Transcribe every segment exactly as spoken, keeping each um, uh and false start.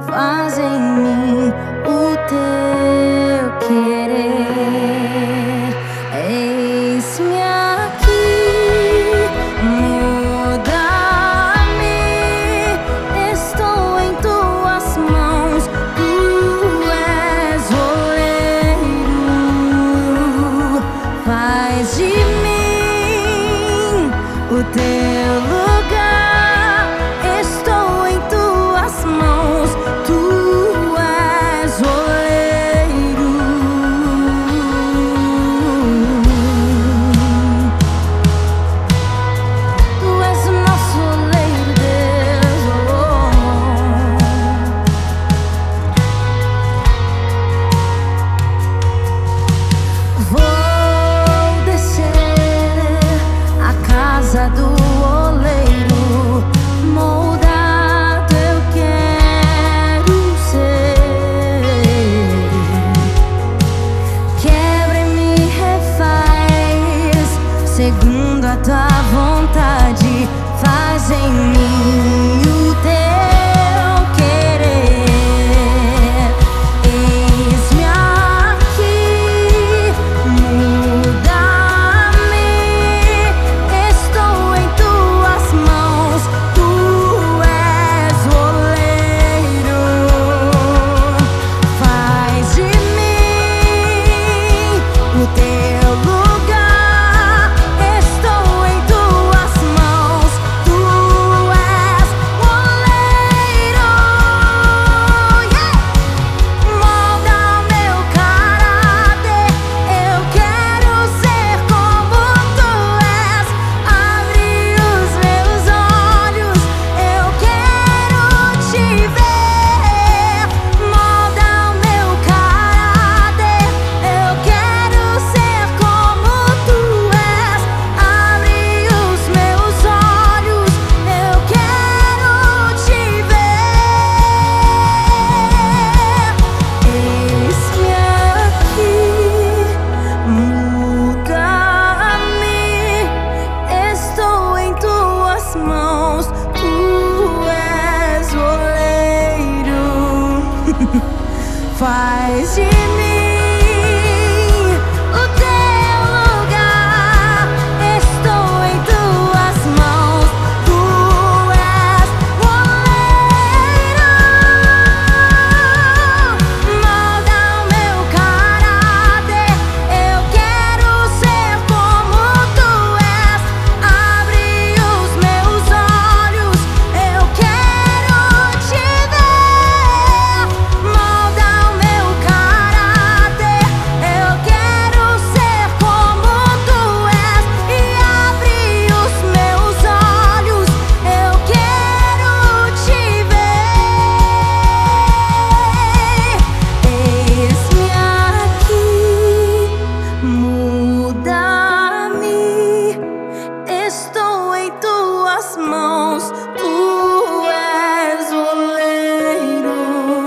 faz em mim o teu querer. Eis-me aqui, muda-me, estou em tuas mãos, tu és oleiro, faz de mim o teu lugar, estou em tuas mãos, tu és oleiro. Tu és o nosso oleiro, Deus. Oh. Vou descer à casa do oleiro, moldado eu quero ser. Quebra-me, refaz, segundo a tua vontade, faz em mim o teu querer. Eis-me aqui, muda-me, estou em tuas mãos, tu és oleiro, faz de mim o teu lugar, estou em tuas mãos, tu és oleiro. Yeah! Molda o meu caráter, eu quero ser como tu és. Abre os meus olhos, eu quero te ver. Molda o meu caráter, eu quero ser como tu és. Abre os meus olhos, eu quero te ver. Eis-me aqui, muda-me, estou em tuas mãos, tu és oleiro, faz de mim o teu lugar, estou em tuas mãos, tu és oleiro. Molda o meu caráter, eu quero ser como tu és. Abre os meus olhos, eu quero te ver. Molda o meu caráter, eu quero ser como tu és. E abre os meus olhos, eu quero te ver. Eis-me aqui, muda-me, estou em tuas mãos, tu és oleiro,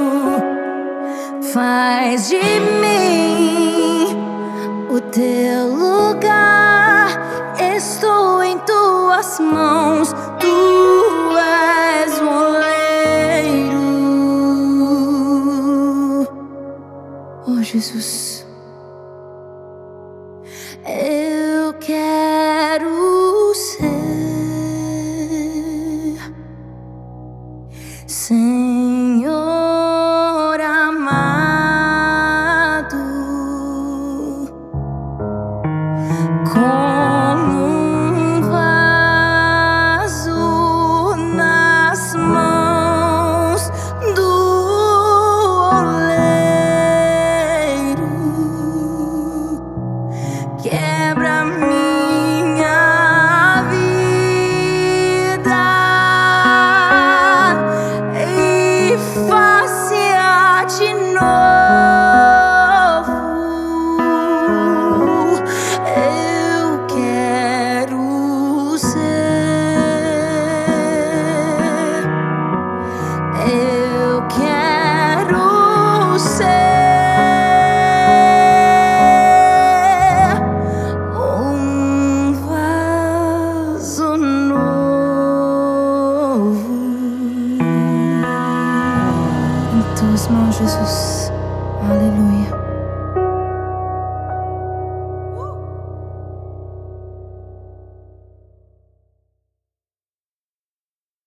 faz de mim o teu lugar, estou em tuas mãos, tu és oleiro. Oh, Jesus, eu quero ser Senhor amado, como um vaso nas mãos do oleiro. tuas mãos, Jesus. Aleluia.